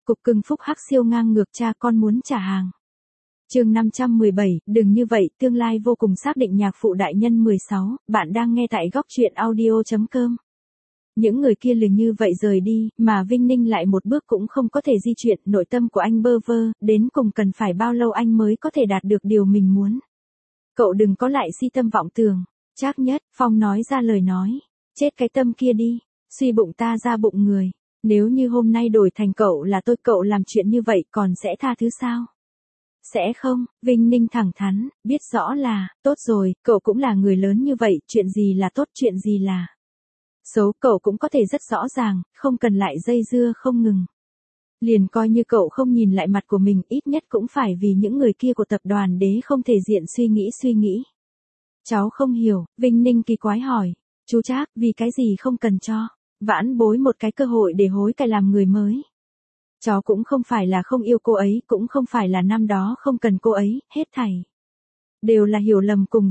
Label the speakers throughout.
Speaker 1: Cục cưng phúc hắc siêu ngang ngược cha con muốn trả hàng. Chương 517, đừng như vậy, tương lai vô cùng xác định nhạc phụ đại nhân 16, bạn đang nghe tại góc truyện audio.com. Những người kia lười như vậy rời đi, mà Vinh Ninh lại một bước cũng không có thể di chuyển, nội tâm của anh bơ vơ, đến cùng cần phải bao lâu anh mới có thể đạt được điều mình muốn. Cậu đừng có lại si tâm vọng tưởng, Trác Nhất, Phong nói ra lời nói, chết cái tâm kia đi, suy bụng ta ra bụng người, nếu như hôm nay đổi thành cậu là tôi, cậu làm chuyện như vậy còn sẽ tha thứ sao? Sẽ không, Vinh Ninh thẳng thắn, biết rõ là, tốt rồi, cậu cũng là người lớn như vậy, chuyện gì là tốt, chuyện gì là xấu, cậu cũng có thể rất rõ ràng, không cần lại dây dưa không ngừng. Liền coi như cậu không nhìn lại mặt của mình, ít nhất cũng phải vì những người kia của tập đoàn đế không thể diện suy nghĩ. Cháu không hiểu, Vinh Ninh kỳ quái hỏi, chú Trác, vì cái gì không cần cho Vãn Bối một cái cơ hội để hối cải làm người mới? Cháu cũng không phải là không yêu cô ấy, cũng không phải là năm đó không cần cô ấy, hết thảy đều là hiểu lầm cùng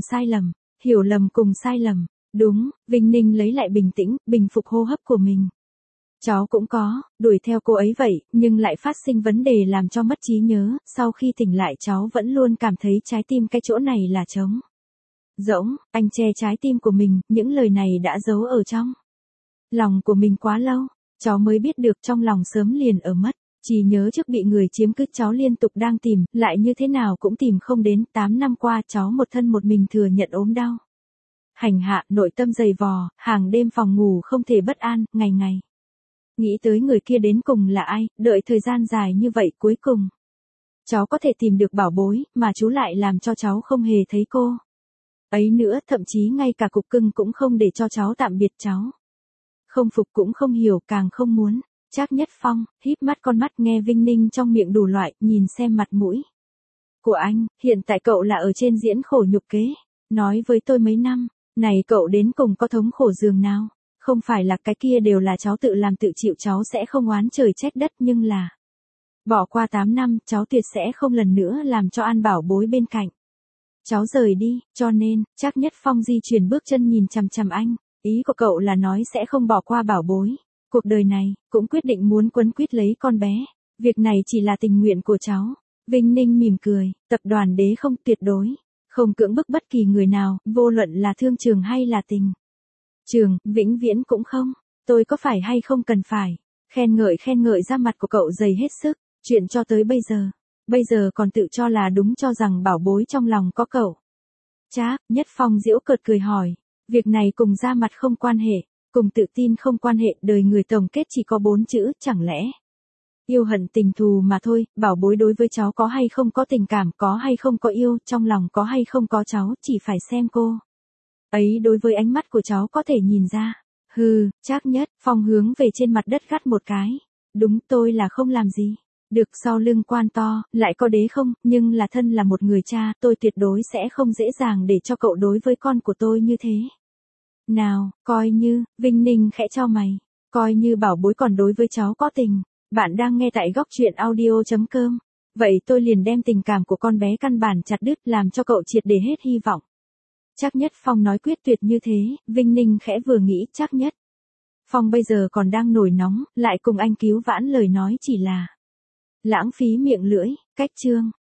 Speaker 1: sai lầm. Đúng, Vinh Ninh lấy lại bình tĩnh, bình phục hô hấp của mình. Cháu cũng có, đuổi theo cô ấy vậy, nhưng lại phát sinh vấn đề làm cho mất trí nhớ, sau khi tỉnh lại cháu vẫn luôn cảm thấy trái tim cái chỗ này là trống rỗng, anh che trái tim của mình, những lời này đã giấu ở trong lòng của mình quá lâu, cháu mới biết được trong lòng sớm liền ở mất. Chỉ nhớ trước bị người chiếm cứ cháu liên tục đang tìm, lại như thế nào cũng tìm không đến, 8 năm qua cháu một thân một mình thừa nhận ốm đau. Hành hạ, nội tâm dày vò, hàng đêm phòng ngủ không thể bất an, ngày ngày nghĩ tới người kia đến cùng là ai, đợi thời gian dài như vậy cuối cùng cháu có thể tìm được Bảo Bối, mà chú lại làm cho cháu không hề thấy cô ấy nữa, thậm chí ngay cả cục cưng cũng không để cho cháu tạm biệt cháu. Không phục cũng không hiểu, càng không muốn. Trác Nhất Phong híp mắt con mắt nghe Vinh Ninh trong miệng đủ loại, nhìn xem mặt mũi của anh, hiện tại cậu là ở trên diễn khổ nhục kế, nói với tôi mấy năm này cậu đến cùng có thống khổ giường nào? Không phải là cái kia đều là cháu tự làm tự chịu, cháu sẽ không oán trời trách đất, nhưng là bỏ qua 8 năm, cháu tuyệt sẽ không lần nữa làm cho An Bảo Bối bên cạnh cháu rời đi, cho nên, Trác Nhất Phong di chuyển bước chân nhìn chằm chằm anh, ý của cậu là nói sẽ không bỏ qua Bảo Bối, cuộc đời này, cũng quyết định muốn quấn quýt lấy con bé, việc này chỉ là tình nguyện của cháu. Vinh Ninh mỉm cười, tập đoàn đế không, tuyệt đối không cưỡng bức bất kỳ người nào, vô luận là thương trường hay là tình trường, vĩnh viễn cũng không. Tôi có phải hay không cần phải khen ngợi ra mặt của cậu dày hết sức, chuyện cho tới bây giờ còn tự cho là đúng, cho rằng Bảo Bối trong lòng có cậu. Trác Nhất Phong giễu cợt cười hỏi, việc này cùng ra mặt không quan hệ, cùng tự tin không quan hệ, đời người tổng kết chỉ có 4 chữ, chẳng lẽ yêu hận tình thù mà thôi. Bảo Bối đối với cháu có hay không có tình cảm, có hay không có yêu, trong lòng có hay không có cháu, chỉ phải xem cô ấy đối với ánh mắt của cháu có thể nhìn ra. Hừ, Trác Nhất Phong hướng về trên mặt đất gắt một cái. Đúng, tôi là không làm gì được, sau lưng quan to, lại có đế không, nhưng là thân là một người cha, tôi tuyệt đối sẽ không dễ dàng để cho cậu đối với con của tôi như thế. Nào, coi như, Vinh Ninh khẽ chau mày, coi như Bảo Bối còn đối với cháu có tình. Bạn đang nghe tại góc truyện audio.com. Vậy tôi liền đem tình cảm của con bé căn bản chặt đứt, làm cho cậu triệt để hết hy vọng. Trác Nhất Phong nói quyết tuyệt như thế, Vinh Ninh khẽ vừa nghĩ, Trác Nhất Phong bây giờ còn đang nổi nóng, lại cùng anh cứu vãn lời nói chỉ là lãng phí miệng lưỡi. Cách chương